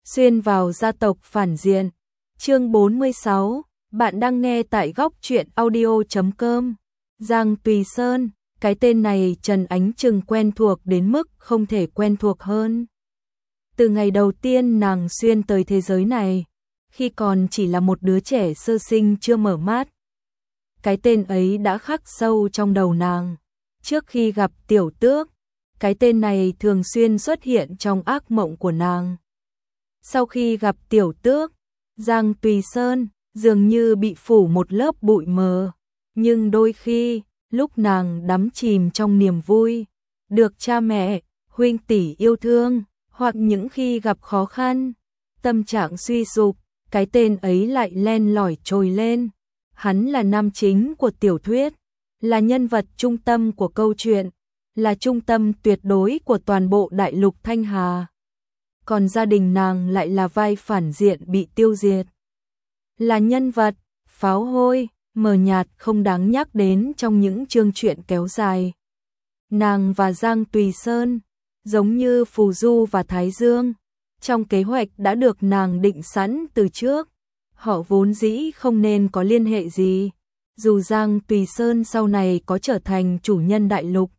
xuyên vào gia tộc phản diện. Chương 46, bạn đang nghe tại góc truyện audio.com. Giang Tùy Sơn, cái tên này Trần Ánh Trừng quen thuộc đến mức không thể quen thuộc hơn. Từ ngày đầu tiên nàng xuyên tới thế giới này, khi còn chỉ là một đứa trẻ sơ sinh chưa mở mắt, cái tên ấy đã khắc sâu trong đầu nàng. Trước khi gặp Tiểu Tước, cái tên này thường xuyên xuất hiện trong ác mộng của nàng. Sau khi gặp Tiểu Tước, Giang Tùy Sơn dường như bị phủ một lớp bụi mờ, nhưng đôi khi, lúc nàng đắm chìm trong niềm vui, được cha mẹ, huynh tỷ yêu thương, hoặc những khi gặp khó khăn, tâm trạng suy sụp, cái tên ấy lại len lỏi trồi lên. Hắn là nam chính của tiểu thuyết, là nhân vật trung tâm của câu chuyện, là trung tâm tuyệt đối của toàn bộ đại lục Thanh Hà. Còn gia đình nàng lại là vai phản diện bị tiêu diệt. Là nhân vật, pháo hôi, mờ nhạt không đáng nhắc đến trong những chương truyện kéo dài. Nàng và Giang Tùy Sơn, giống như Phù Du và Thái Dương, trong kế hoạch đã được nàng định sẵn từ trước. Họ vốn dĩ không nên có liên hệ gì, dù Giang Tùy Sơn sau này có trở thành chủ nhân đại lục,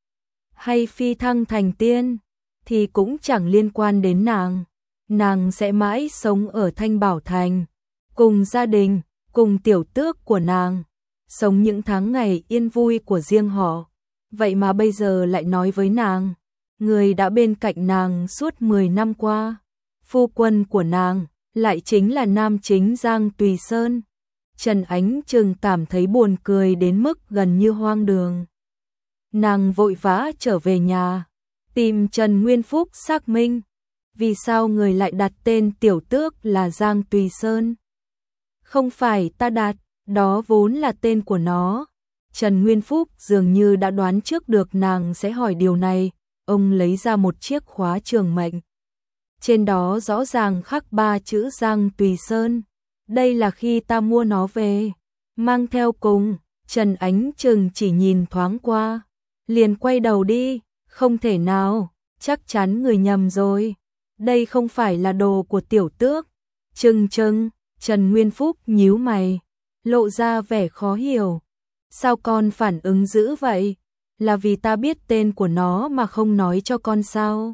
hay phi thăng thành tiên, thì cũng chẳng liên quan đến nàng. Nàng sẽ mãi sống ở Thanh Bảo Thành, cùng gia đình, cùng Tiểu Tước của nàng, sống những tháng ngày yên vui của riêng họ. Vậy mà bây giờ lại nói với nàng, người đã bên cạnh nàng suốt 10 năm qua, phu quân của nàng, lại chính là nam chính Giang Tùy Sơn. Trần Ánh Trừng cảm thấy buồn cười đến mức gần như hoang đường. Nàng vội vã trở về nhà, tìm Trần Nguyên Phúc xác minh, vì sao người lại đặt tên Tiểu Tước là Giang Tùy Sơn. Không phải ta đặt, đó vốn là tên của nó. Trần Nguyên Phúc dường như đã đoán trước được nàng sẽ hỏi điều này, ông lấy ra một chiếc khóa trường mệnh. Trên đó rõ ràng khắc 3 chữ Giang Tùy Sơn. Đây là khi ta mua nó về, mang theo cùng. Trần Ánh Trừng chỉ nhìn thoáng qua, liền quay đầu đi. Không thể nào, chắc chắn người nhầm rồi. Đây không phải là đồ của Tiểu Tước. Trừng, Trần Nguyên Phúc nhíu mày, lộ ra vẻ khó hiểu. Sao con phản ứng dữ vậy? Là vì ta biết tên của nó mà không nói cho con sao?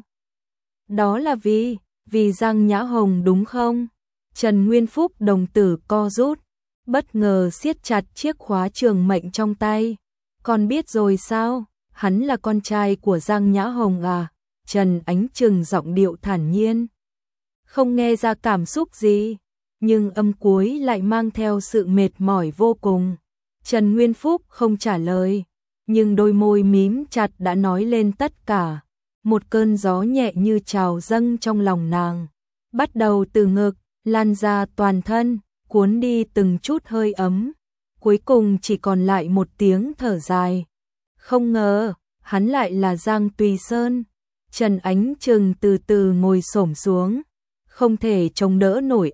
Đó là vì Giang Nhã Hồng đúng không? Trần Nguyên Phúc đồng tử co rút, bất ngờ siết chặt chiếc khóa trường mệnh trong tay. Con biết rồi sao? Hắn là con trai của Giang Nhã Hồng à? Trần Ánh Trừng giọng điệu thản nhiên, không nghe ra cảm xúc gì, nhưng âm cuối lại mang theo sự mệt mỏi vô cùng. Trần Nguyên Phúc không trả lời, nhưng đôi môi mím chặt đã nói lên tất cả. Một cơn gió nhẹ như trào dâng trong lòng nàng, bắt đầu từ ngực, lan ra toàn thân, cuốn đi từng chút hơi ấm. Cuối cùng chỉ còn lại một tiếng thở dài. Không ngờ, hắn lại là Giang Tùy Sơn. Trần Ánh Trừng từ từ ngồi xổm xuống, không thể chống đỡ nổi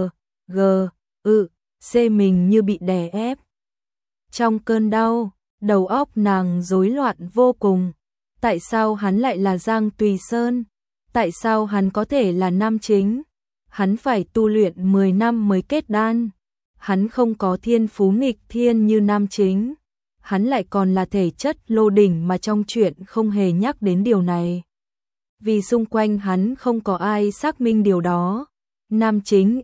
C mình như bị đè ép. Trong cơn đau, đầu óc nàng rối loạn vô cùng. Tại sao hắn lại là Giang Tùy Sơn? Tại sao hắn có thể là nam chính? Hắn phải tu luyện 10 năm mới kết đan. Hắn không có thiên phú nghịch thiên như nam chính. Hắn lại còn là thể chất lô đỉnh mà trong truyện không hề nhắc đến điều này. Vì xung quanh hắn không có ai xác minh điều đó. Nam chính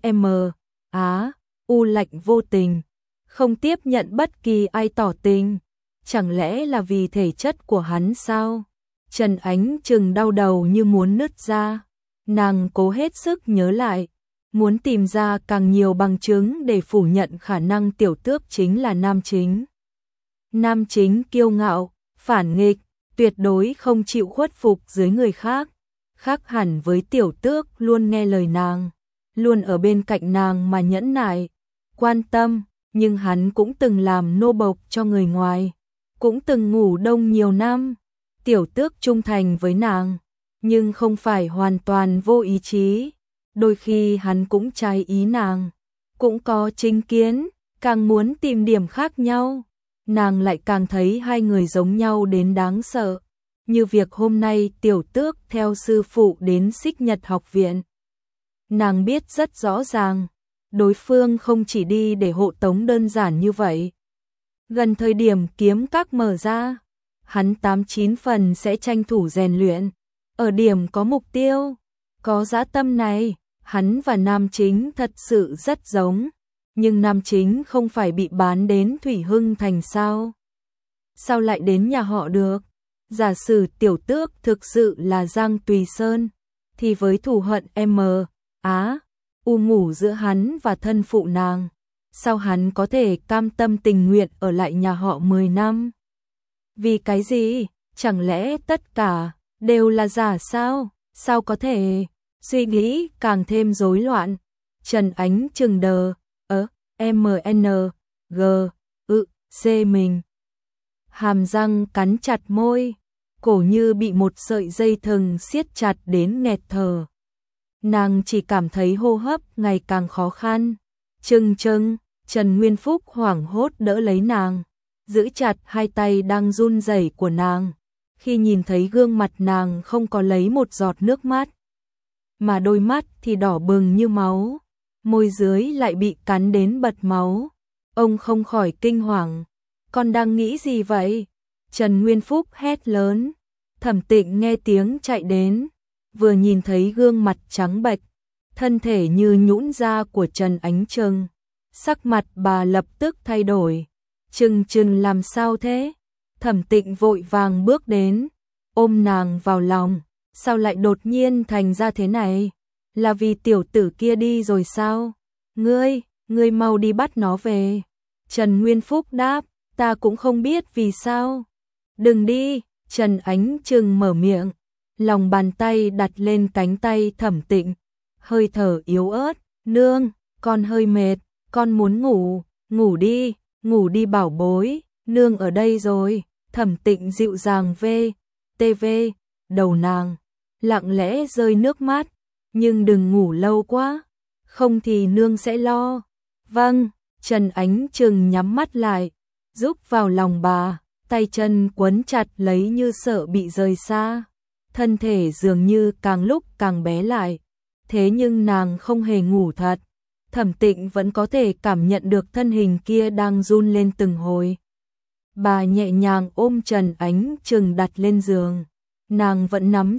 U lạnh vô tình, không tiếp nhận bất kỳ ai tỏ tình. Chẳng lẽ là vì thể chất của hắn sao? Trần Ánh Trừng đau đầu như muốn nứt ra. Nàng cố hết sức nhớ lại, muốn tìm ra càng nhiều bằng chứng để phủ nhận khả năng Tiểu Tước chính là nam chính. Nam chính kiêu ngạo, phản nghịch, tuyệt đối không chịu khuất phục dưới người khác. Khác hẳn với Tiểu Tước luôn nghe lời nàng, luôn ở bên cạnh nàng mà nhẫn nại, quan tâm, nhưng hắn cũng từng làm nô bộc cho người ngoài, cũng từng ngủ đông nhiều năm. Tiểu Tước trung thành với nàng, nhưng không phải hoàn toàn vô ý chí. Đôi khi hắn cũng trái ý nàng, cũng có chính kiến, càng muốn tìm điểm khác nhau. Nàng lại càng thấy hai người giống nhau đến đáng sợ. Như việc hôm nay Tiểu Tước theo sư phụ đến Xích Nhật học viện. Nàng biết rất rõ ràng, đối phương không chỉ đi để hộ tống đơn giản như vậy. Gần thời điểm kiếm các mở ra, hắn 89 phần sẽ tranh thủ rèn luyện. Ở điểm có mục tiêu, có dã tâm này, hắn và nam chính thật sự rất giống. Nhưng nam chính không phải bị bán đến Thủy Hưng Thành sao? Sao lại đến nhà họ được? Giả sử tiểu tước thực sự là Giang Tùy Sơn, thì với thù hận U ngủ giữa hắn và thân phụ nàng, sao hắn có thể cam tâm tình nguyện ở lại nhà họ 10 năm? Vì cái gì? Chẳng lẽ tất cả đều là giả sao? Sao có thể? Suy nghĩ càng thêm rối loạn. Trần Ánh chừng đờ, C mình. Hàm răng cắn chặt môi, cổ như bị một sợi dây thừng siết chặt đến nghẹt thở. Nàng chỉ cảm thấy hô hấp ngày càng khó khăn. Trân Nguyên Phúc hoảng hốt đỡ lấy nàng, giữ chặt hai tay đang run rẩy của nàng. Khi nhìn thấy gương mặt nàng không có lấy một giọt nước mắt, mà đôi mắt thì đỏ bừng như máu, môi dưới lại bị cắn đến bật máu. Ông không khỏi kinh hoàng. Con đang nghĩ gì vậy? Trần Nguyên Phúc hét lớn. Thẩm Tịnh nghe tiếng chạy đến, vừa nhìn thấy gương mặt trắng bệch, thân thể như nhũn ra của Trần Ánh Trừng, sắc mặt bà lập tức thay đổi. Trừng làm sao thế? Thẩm Tịnh vội vàng bước đến, ôm nàng vào lòng. Sao lại đột nhiên thành ra thế này? Là vì tiểu tử kia đi rồi sao? Ngươi mau đi bắt nó về. Trần Nguyên Phúc đáp, ta cũng không biết vì sao. Đừng đi, Trần Ánh Trừng mở miệng, lòng bàn tay đặt lên cánh tay Thẩm Tịnh, hơi thở yếu ớt, nương, con hơi mệt, con muốn ngủ đi bảo bối, nương ở đây rồi. Thẩm Tịnh dịu dàng TV đầu nàng, lặng lẽ rơi nước mắt, nhưng đừng ngủ lâu quá, không thì nương sẽ lo. Vâng, Trần Ánh Trừng nhắm mắt lại, rúc vào lòng bà, tay chân quấn chặt lấy như sợ bị rời xa. Thân thể dường như càng lúc càng bé lại, thế nhưng nàng không hề ngủ thật. Thẩm Tịnh vẫn có thể cảm nhận được thân hình kia đang run lên từng hồi. Bà nhẹ nhàng ôm Trần Ánh Trừng đặt lên giường, nàng vẫn nắm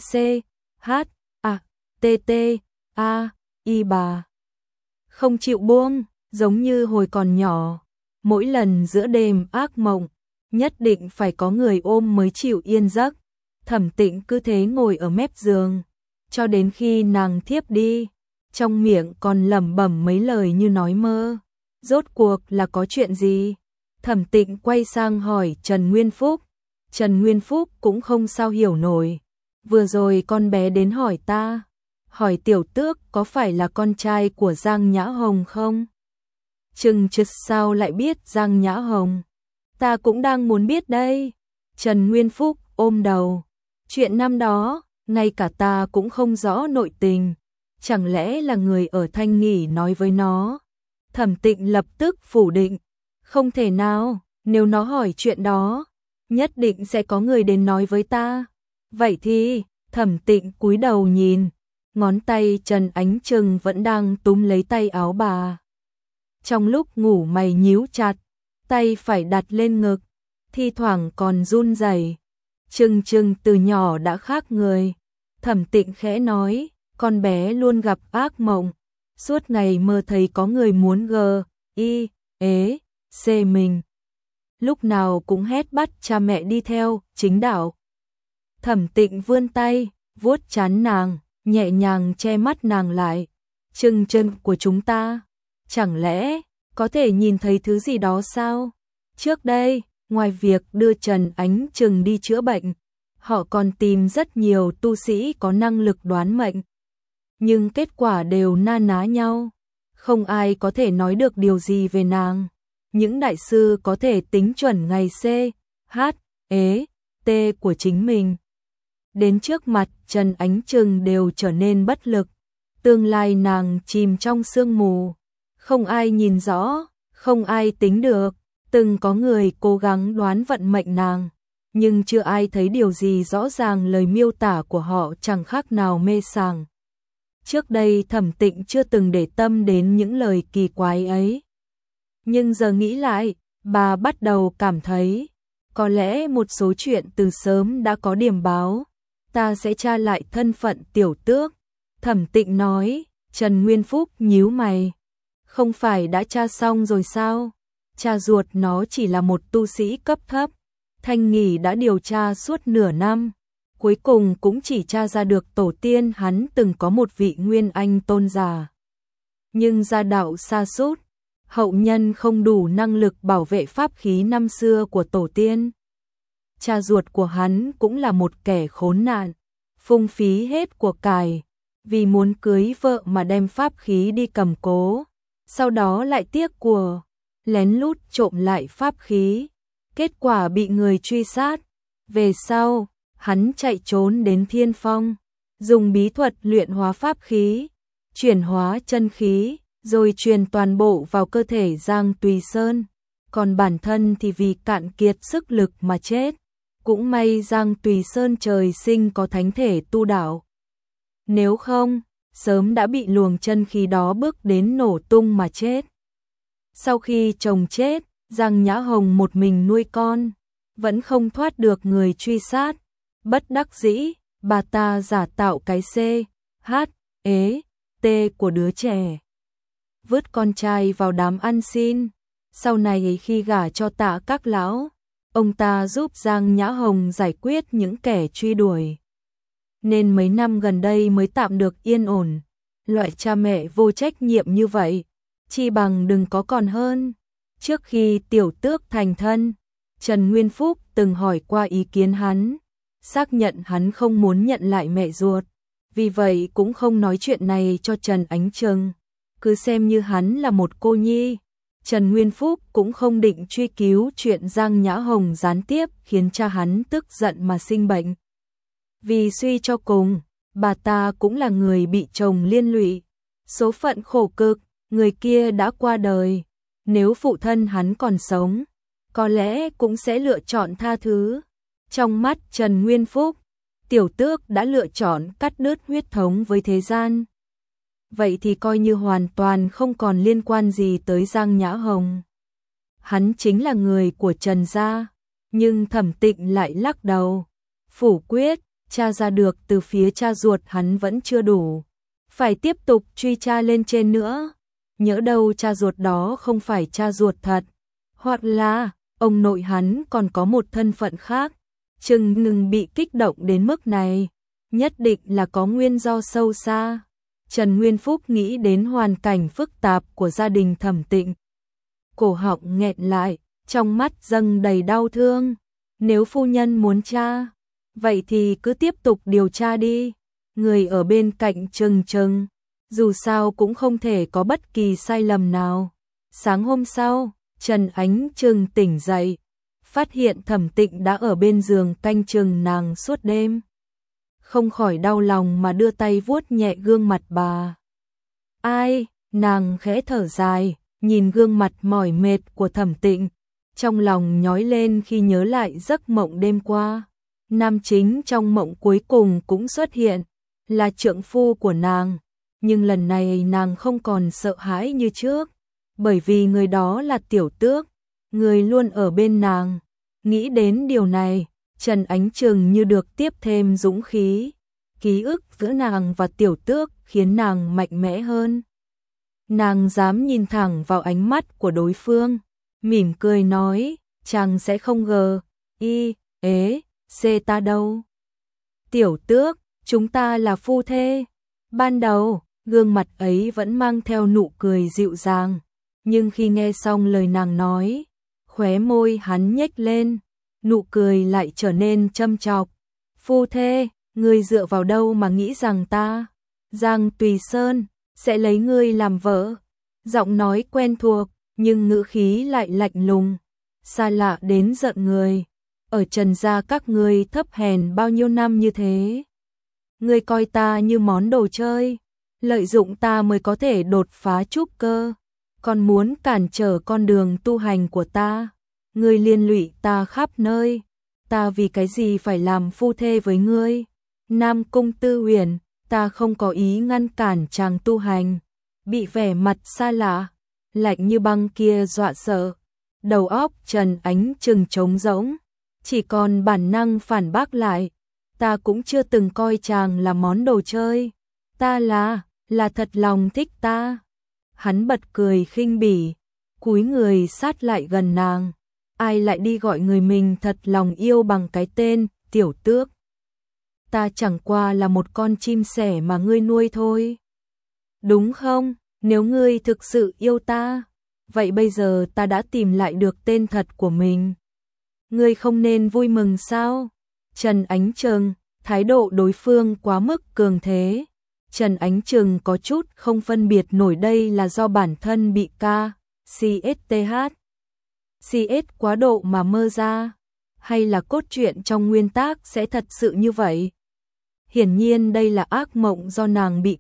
bà không chịu buông, giống như hồi còn nhỏ, mỗi lần giữa đêm ác mộng, nhất định phải có người ôm mới chịu yên giấc. Thẩm Tịnh cứ thế ngồi ở mép giường, cho đến khi nàng thiếp đi, trong miệng còn lẩm bẩm mấy lời như nói mơ. Rốt cuộc là có chuyện gì? Thẩm Tịnh quay sang hỏi Trần Nguyên Phúc. Trần Nguyên Phúc cũng không sao hiểu nổi. Vừa rồi con bé đến hỏi ta, hỏi tiểu tước có phải là con trai của Giang Nhã Hồng không? Trừng sao lại biết Giang Nhã Hồng? Ta cũng đang muốn biết đây. Trần Nguyên Phúc ôm đầu. Chuyện năm đó, ngay cả ta cũng không rõ nội tình. Chẳng lẽ là người ở Thanh Nghỉ nói với nó? Thẩm Tịnh lập tức phủ định. Không thể nào, nếu nó hỏi chuyện đó, nhất định sẽ có người đến nói với ta. Vậy thì, Thẩm Tịnh cúi đầu nhìn, ngón tay Trần Ánh Trừng vẫn đang túm lấy tay áo bà. Trong lúc ngủ mày nhíu chặt, tay phải đặt lên ngực, thi thoảng còn run rẩy. Trừng từ nhỏ đã khác người. Thẩm Tịnh khẽ nói, con bé luôn gặp ác mộng, suốt ngày mơ thấy có người muốn C mình. Lúc nào cũng hét bắt cha mẹ đi theo chính đạo. Thẩm Tịnh vươn tay, vuốt trán nàng, nhẹ nhàng che mắt nàng lại. Trừng của chúng ta, chẳng lẽ có thể nhìn thấy thứ gì đó sao? Trước đây, ngoài việc đưa Trần Ánh Trừng đi chữa bệnh, họ còn tìm rất nhiều tu sĩ có năng lực đoán mệnh. Nhưng kết quả đều na ná nhau, không ai có thể nói được điều gì về nàng. Những đại sư có thể tính chuẩn ngày T của chính mình. Đến trước mặt Trần Ánh Trừng đều trở nên bất lực. Tương lai nàng chìm trong sương mù. Không ai nhìn rõ, không ai tính được. Từng có người cố gắng đoán vận mệnh nàng, nhưng chưa ai thấy điều gì rõ ràng. Lời miêu tả của họ chẳng khác nào mê sảng. Trước đây Thẩm Tịnh chưa từng để tâm đến những lời kỳ quái ấy. Nhưng giờ nghĩ lại, bà bắt đầu cảm thấy, có lẽ một số chuyện từ sớm đã có điểm báo. Ta sẽ tra lại thân phận Tiểu Tước. Thẩm Tịnh nói. Trần Nguyên Phúc nhíu mày. Không phải đã tra xong rồi sao? Cha ruột nó chỉ là một tu sĩ cấp thấp. Thanh Nghỉ đã điều tra suốt nửa năm. Cuối cùng cũng chỉ tra ra được tổ tiên hắn từng có một vị Nguyên Anh tôn giả. Nhưng gia đạo sa sút, hậu nhân không đủ năng lực bảo vệ pháp khí năm xưa của tổ tiên. Cha ruột của hắn cũng là một kẻ khốn nạn, phung phí hết của cải, vì muốn cưới vợ mà đem pháp khí đi cầm cố, sau đó lại tiếc của, lén lút trộm lại pháp khí, kết quả bị người truy sát. Về sau, hắn chạy trốn đến Thiên Phong, dùng bí thuật luyện hóa pháp khí, chuyển hóa chân khí, rồi truyền toàn bộ vào cơ thể Giang Tùy Sơn, còn bản thân thì vì cạn kiệt sức lực mà chết. Cũng may Giang Tùy Sơn trời sinh có thánh thể tu đạo. Nếu không, sớm đã bị luồng chân khí đó bước đến nổ tung mà chết. Sau khi chồng chết, Giang Nhã Hồng một mình nuôi con, vẫn không thoát được người truy sát. Bất đắc dĩ, bà ta giả tạo cái C, H, E, T của đứa trẻ. Vứt con trai vào đám ăn xin. Sau này khi gả cho Tạ Các lão, ông ta giúp Giang Nhã Hồng giải quyết những kẻ truy đuổi. Nên mấy năm gần đây mới tạm được yên ổn. Loại cha mẹ vô trách nhiệm như vậy, chi bằng đừng có còn hơn. Trước khi Tiểu Tước thành thân, Trần Nguyên Phúc từng hỏi qua ý kiến hắn, xác nhận hắn không muốn nhận lại mẹ ruột, vì vậy cũng không nói chuyện này cho Trần Ánh Trừng, cứ xem như hắn là một cô nhi. Trần Nguyên Phúc cũng không định truy cứu chuyện Giang Nhã Hồng gián tiếp khiến cha hắn tức giận mà sinh bệnh. Vì suy cho cùng, bà ta cũng là người bị chồng liên lụy, số phận khổ cực, người kia đã qua đời. Nếu phụ thân hắn còn sống, có lẽ cũng sẽ lựa chọn tha thứ. Trong mắt Trần Nguyên Phúc, Tiểu Tước đã lựa chọn cắt đứt huyết thống với thế gian. Vậy thì coi như hoàn toàn không còn liên quan gì tới Giang Nhã Hồng. Hắn chính là người của Trần gia, nhưng Thẩm Tịnh lại lắc đầu. Phủ quyết, tra ra được từ phía cha ruột hắn vẫn chưa đủ. Phải tiếp tục truy tra lên trên nữa. Nhỡ đâu cha ruột đó không phải cha ruột thật. Hoặc là, ông nội hắn còn có một thân phận khác. Chừng ngừng bị kích động đến mức này. Nhất định là có nguyên do sâu xa. Trần Nguyên Phúc nghĩ đến hoàn cảnh phức tạp của gia đình Thẩm Tịnh. Cổ họng nghẹn lại, trong mắt dâng đầy đau thương. Nếu phu nhân muốn tra, vậy thì cứ tiếp tục điều tra đi. Người ở bên cạnh trừng, dù sao cũng không thể có bất kỳ sai lầm nào. Sáng hôm sau, Trần Ánh Trừng tỉnh dậy, phát hiện Thẩm Tịnh đã ở bên giường canh chừng nàng suốt đêm. Không khỏi đau lòng mà đưa tay vuốt nhẹ gương mặt bà. Ai, nàng khẽ thở dài, nhìn gương mặt mỏi mệt của Thẩm Tịnh, trong lòng nhói lên khi nhớ lại giấc mộng đêm qua. Nam chính trong mộng cuối cùng cũng xuất hiện, là trượng phu của nàng, nhưng lần này nàng không còn sợ hãi như trước, bởi vì người đó là Tiểu Tước, người luôn ở bên nàng. Nghĩ đến điều này, Trần Ánh Trừng như được tiếp thêm dũng khí. Ký ức giữa nàng và Tiểu Tước khiến nàng mạnh mẽ hơn. Nàng dám nhìn thẳng vào ánh mắt của đối phương, mỉm cười nói, chàng sẽ không gờ, ta đâu. Tiểu Tước, chúng ta là phu thê. Ban đầu, gương mặt ấy vẫn mang theo nụ cười dịu dàng, nhưng khi nghe xong lời nàng nói, khóe môi hắn nhếch lên, nụ cười lại trở nên châm chọc. Phu thê, ngươi dựa vào đâu mà nghĩ rằng ta, Giang Tùy Sơn, sẽ lấy ngươi làm vợ? Giọng nói quen thuộc, nhưng ngữ khí lại lạnh lùng, xa lạ đến giận người. Ở Trần gia các ngươi thấp hèn bao nhiêu năm như thế? Ngươi coi ta như món đồ chơi, lợi dụng ta mới có thể đột phá trúc cơ, còn muốn cản trở con đường tu hành của ta. Ngươi liên lụy ta khắp nơi, ta vì cái gì phải làm phu thê với ngươi? Nam Cung Tư Huyền, ta không có ý ngăn cản chàng tu hành. Bị vẻ mặt xa lạ, lạnh như băng kia dọa sợ, đầu óc Trần Ánh Trừng trống rỗng, chỉ còn bản năng phản bác lại, ta cũng chưa từng coi chàng là món đồ chơi, ta là thật lòng thích ta. Hắn bật cười khinh bỉ, cúi người sát lại gần nàng, ai lại đi gọi người mình thật lòng yêu bằng cái tên Tiểu Tước. Ta chẳng qua là một con chim sẻ mà ngươi nuôi thôi. Đúng không? Nếu ngươi thực sự yêu ta, vậy bây giờ ta đã tìm lại được tên thật của mình. Ngươi không nên vui mừng sao? Trần Ánh Trừng, thái độ đối phương quá mức cường thế. Trần Ánh Trừng có chút không phân biệt nổi đây là do bản thân bị CS quá độ mà mơ ra, hay là cốt truyện trong nguyên tác sẽ thật sự như vậy. Hiển nhiên đây là ác mộng do nàng bị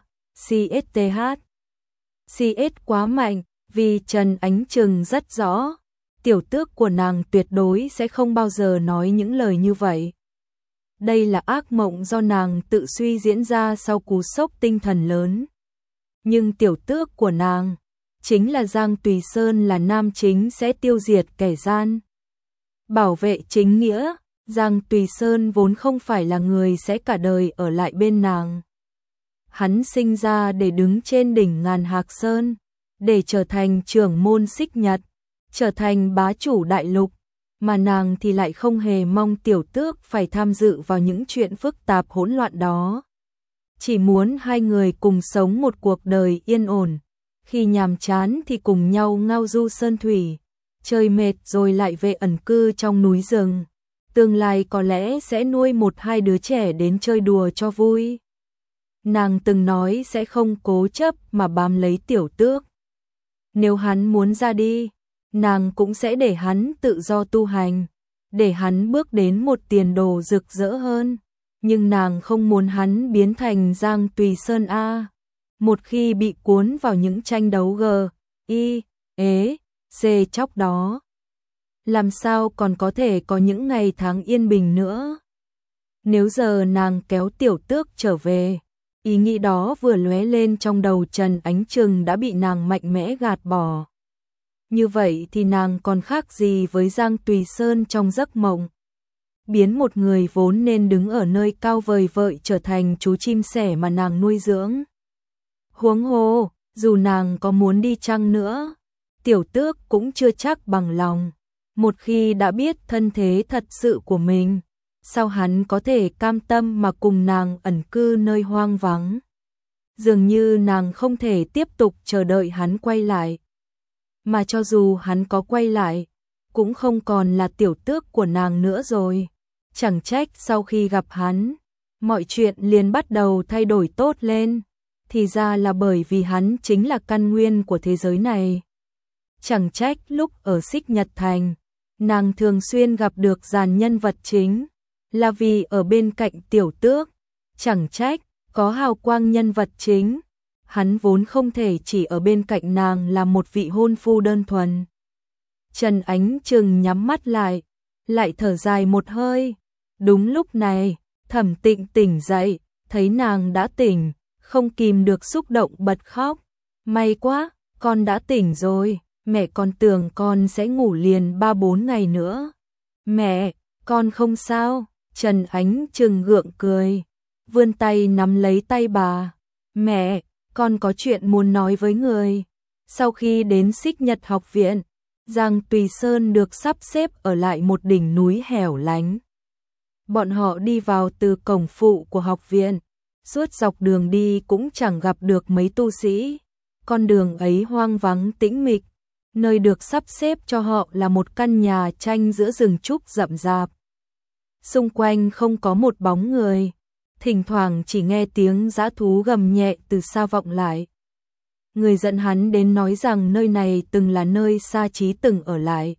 CS quá mạnh, vì Trần Ánh Trừng rất rõ, tiểu tước của nàng tuyệt đối sẽ không bao giờ nói những lời như vậy. Đây là ác mộng do nàng tự suy diễn ra sau cú sốc tinh thần lớn. Nhưng tiểu tước của nàng, chính là Giang Tùy Sơn là nam chính sẽ tiêu diệt kẻ gian. Bảo vệ chính nghĩa, Giang Tùy Sơn vốn không phải là người sẽ cả đời ở lại bên nàng. Hắn sinh ra để đứng trên đỉnh ngàn hạc sơn, để trở thành trưởng môn Xích Nhật, trở thành bá chủ đại lục, mà nàng thì lại không hề mong tiểu tước phải tham dự vào những chuyện phức tạp hỗn loạn đó. Chỉ muốn hai người cùng sống một cuộc đời yên ổn, khi nhàm chán thì cùng nhau ngao du sơn thủy, chơi mệt rồi lại về ẩn cư trong núi rừng. Tương lai có lẽ sẽ nuôi một hai đứa trẻ đến chơi đùa cho vui. Nàng từng nói sẽ không cố chấp mà bám lấy tiểu tước. Nếu hắn muốn ra đi, nàng cũng sẽ để hắn tự do tu hành, để hắn bước đến một tiền đồ rực rỡ hơn. Nhưng nàng không muốn hắn biến thành Giang Tùy Sơn A. Một khi bị cuốn vào những tranh đấu C chóc đó, làm sao còn có thể có những ngày tháng yên bình nữa. Nếu giờ nàng kéo tiểu tước trở về, ý nghĩ đó vừa lóe lên trong đầu Trần Ánh Trừng đã bị nàng mạnh mẽ gạt bỏ. Như vậy thì nàng còn khác gì với Giang Tùy Sơn trong giấc mộng. Biến một người vốn nên đứng ở nơi cao vời vợi trở thành chú chim sẻ mà nàng nuôi dưỡng. Huống hồ, dù nàng có muốn đi chăng nữa, tiểu tước cũng chưa chắc bằng lòng. Một khi đã biết thân thế thật sự của mình, sao hắn có thể cam tâm mà cùng nàng ẩn cư nơi hoang vắng? Dường như nàng không thể tiếp tục chờ đợi hắn quay lại. Mà cho dù hắn có quay lại, cũng không còn là tiểu tước của nàng nữa rồi. Chẳng trách sau khi gặp hắn, mọi chuyện liền bắt đầu thay đổi tốt lên. Thì ra là bởi vì hắn chính là căn nguyên của thế giới này. Chẳng trách lúc ở Xích Nhật Thành, nàng thường xuyên gặp được dàn nhân vật chính, là vì ở bên cạnh tiểu tước. Chẳng trách có hào quang nhân vật chính, hắn vốn không thể chỉ ở bên cạnh nàng là một vị hôn phu đơn thuần. Trần Ánh Trừng nhắm mắt lại thở dài một hơi. Đúng lúc này, Thẩm Tịnh tỉnh dậy, thấy nàng đã tỉnh, không kìm được xúc động bật khóc. May quá, con đã tỉnh rồi, mẹ còn tưởng con sẽ ngủ liền 3-4 ngày nữa. Mẹ, con không sao. Trần Ánh Trừng gượng cười, vươn tay nắm lấy tay bà. Mẹ, con có chuyện muốn nói với người. Sau khi đến Xích Nhật học viện, Giang Tùy Sơn được sắp xếp ở lại một đỉnh núi hẻo lánh. Bọn họ đi vào từ cổng phụ của học viện, suốt dọc đường đi cũng chẳng gặp được mấy tu sĩ. Con đường ấy hoang vắng tĩnh mịch, nơi được sắp xếp cho họ là một căn nhà tranh giữa rừng trúc rậm rạp. Xung quanh không có một bóng người, thỉnh thoảng chỉ nghe tiếng dã thú gầm nhẹ từ xa vọng lại. Người dẫn hắn đến nói rằng nơi này từng là nơi Sa Chí từng ở lại.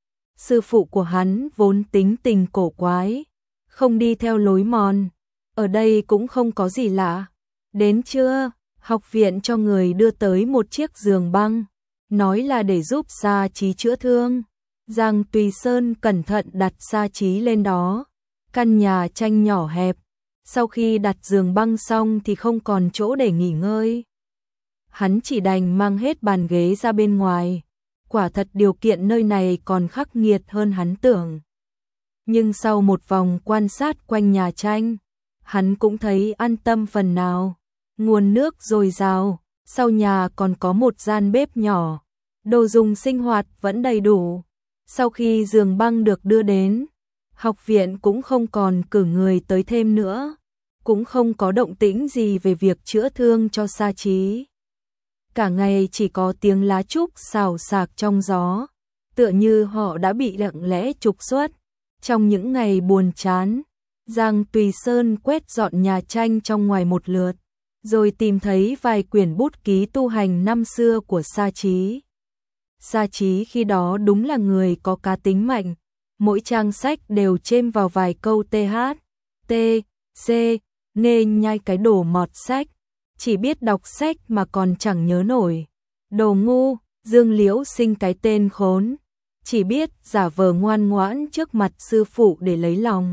Sư phụ của hắn vốn tính tình cổ quái, không đi theo lối mòn. Ở đây cũng không có gì lạ. Đến trưa, học viện cho người đưa tới một chiếc giường băng, nói là để giúp Sa Chí chữa thương. Giang Tùy Sơn cẩn thận đặt Sa Chí lên đó. Căn nhà tranh nhỏ hẹp, Sau khi đặt giường băng xong thì không còn chỗ để nghỉ ngơi. Hắn chỉ đành mang hết bàn ghế ra bên ngoài. Quả thật điều kiện nơi này còn khắc nghiệt hơn hắn tưởng. Nhưng sau một vòng quan sát quanh nhà tranh, hắn cũng thấy an tâm phần nào. Nguồn nước dồi dào, sau nhà còn có một gian bếp nhỏ, đồ dùng sinh hoạt vẫn đầy đủ. Sau khi giường băng được đưa đến, học viện cũng không còn cử người tới thêm nữa, cũng không có động tĩnh gì về việc chữa thương cho Sa Chí. Cả ngày chỉ có tiếng lá trúc xào xạc trong gió, tựa như họ đã bị lặng lẽ trục xuất. Trong những ngày buồn chán, Giang Tùy Sơn quét dọn nhà tranh trong ngoài một lượt, rồi tìm thấy vài quyển bút ký tu hành năm xưa của Sa Chí. Sa Chí khi đó đúng là người có cá tính mạnh, mỗi trang sách đều chêm vào vài câu th, t, c, nghe nhai cái đồ mọt sách, chỉ biết đọc sách mà còn chẳng nhớ nổi. Đồ ngu, Dương Liễu Sinh cái tên khốn, chỉ biết giả vờ ngoan ngoãn trước mặt sư phụ để lấy lòng.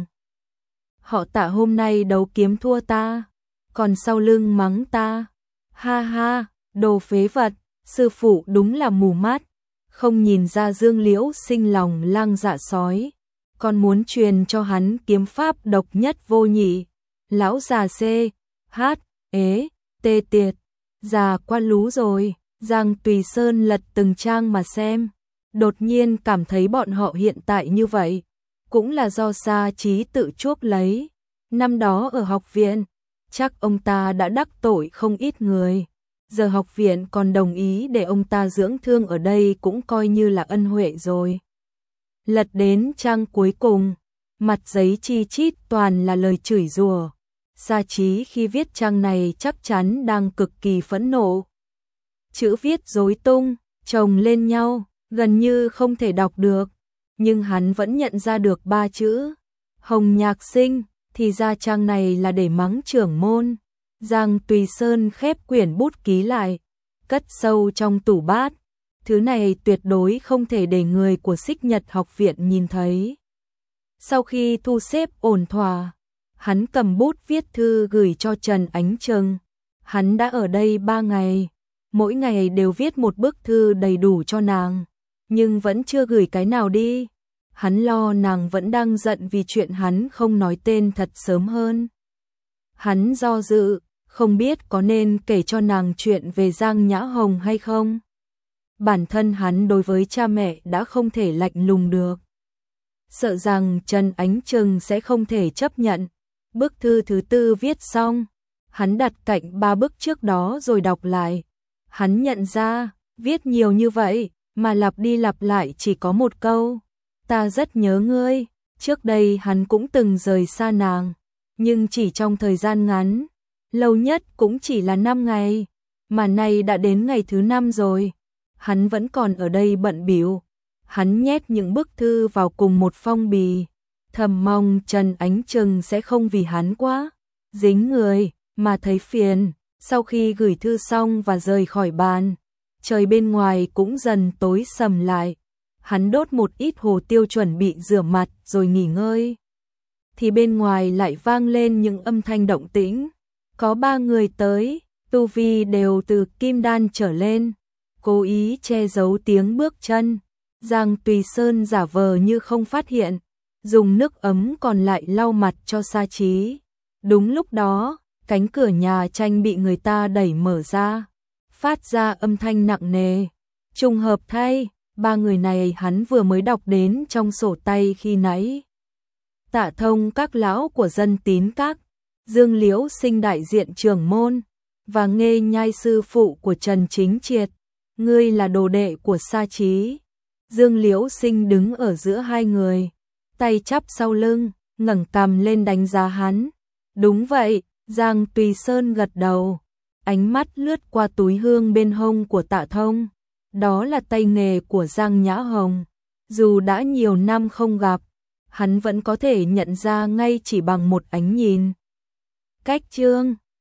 Họ Tạ hôm nay đấu kiếm thua ta, còn sau lưng mắng ta. Ha ha, đồ phế vật, sư phụ đúng là mù mắt, không nhìn ra Dương Liễu Sinh lòng lang dạ sói, còn muốn truyền cho hắn kiếm pháp độc nhất vô nhị. Lão già c, hát, ế, tê tiệt, già qua lú rồi. Giang Tùy Sơn lật từng trang mà xem, đột nhiên cảm thấy bọn họ hiện tại như vậy, cũng là do Sa Chí tự chuốc lấy. Năm đó ở học viện, chắc ông ta đã đắc tội không ít người, giờ học viện còn đồng ý để ông ta dưỡng thương ở đây cũng coi như là ân huệ rồi. Lật đến trang cuối cùng, mặt giấy chi chít toàn là lời chửi rủa. Sa Chí khi viết trang này chắc chắn đang cực kỳ phẫn nộ. Chữ viết rối tung, chồng lên nhau, gần như không thể đọc được, nhưng hắn vẫn nhận ra được 3 chữ Hồng Nhạc Sinh, thì ra trang này là để mắng trưởng môn. Giang Tùy Sơn khép quyển bút ký lại, cất sâu trong tủ bát. Thứ này tuyệt đối không thể để người của Xích Nhật học viện nhìn thấy. Sau khi thu xếp ổn thỏa, hắn cầm bút viết thư gửi cho Trần Ánh Trừng. Hắn đã ở đây 3 ngày, mỗi ngày đều viết một bức thư đầy đủ cho nàng, nhưng vẫn chưa gửi cái nào đi. Hắn lo nàng vẫn đang giận vì chuyện hắn không nói tên thật sớm hơn. Hắn do dự, không biết có nên kể cho nàng chuyện về Giang Nhã Hồng hay không. Bản thân hắn đối với cha mẹ đã không thể lạnh lùng được, sợ rằng Trần Ánh Trừng sẽ không thể chấp nhận. Bức thư thứ 4 viết xong, hắn đặt cạnh 3 bức trước đó rồi đọc lại. Hắn nhận ra, viết nhiều như vậy, mà lặp đi lặp lại chỉ có một câu. Ta rất nhớ ngươi. Trước đây hắn cũng từng rời xa nàng, nhưng chỉ trong thời gian ngắn, lâu nhất cũng chỉ là 5 ngày, mà nay đã đến ngày thứ 5 rồi. Hắn vẫn còn ở đây bận bịu. Hắn nhét những bức thư vào cùng một phong bì, thầm mong Trần Ánh Trừng sẽ không vì hắn quá dính người mà thấy phiền. Sau khi gửi thư xong và rời khỏi bàn, trời bên ngoài cũng dần tối sầm lại. Hắn đốt một ít hồ tiêu chuẩn bị rửa mặt rồi nghỉ ngơi, thì bên ngoài lại vang lên những âm thanh động tĩnh. Có 3 người tới, tu vi đều từ kim đan trở lên, cố ý che giấu tiếng bước chân. Giang Tùy Sơn giả vờ như không phát hiện, dùng nước ấm còn lại lau mặt cho Sa Chí. Đúng lúc đó, cánh cửa nhà tranh bị người ta đẩy mở ra, phát ra âm thanh nặng nề. Trùng hợp thay, 3 người này hắn vừa mới đọc đến trong sổ tay khi nãy. Tạ Thông các lão của Dân Tín Các, Dương Liễu Sinh đại diện trưởng môn, và Nghê Nhai sư phụ của Trần Chính Triệt. Ngươi là đồ đệ của Sa Chí. Dương Liễu Sinh đứng ở giữa hai người, tay chắp sau lưng, ngẩng cằm lên đánh giá hắn. Đúng vậy, Giang Tùy Sơn gật đầu, ánh mắt lướt qua túi hương bên hông của Tạ Thông. Đó là tay nghề của Giang Nhã Hồng. Dù đã nhiều năm không gặp, hắn vẫn có thể nhận ra ngay chỉ bằng một ánh nhìn. Cách chương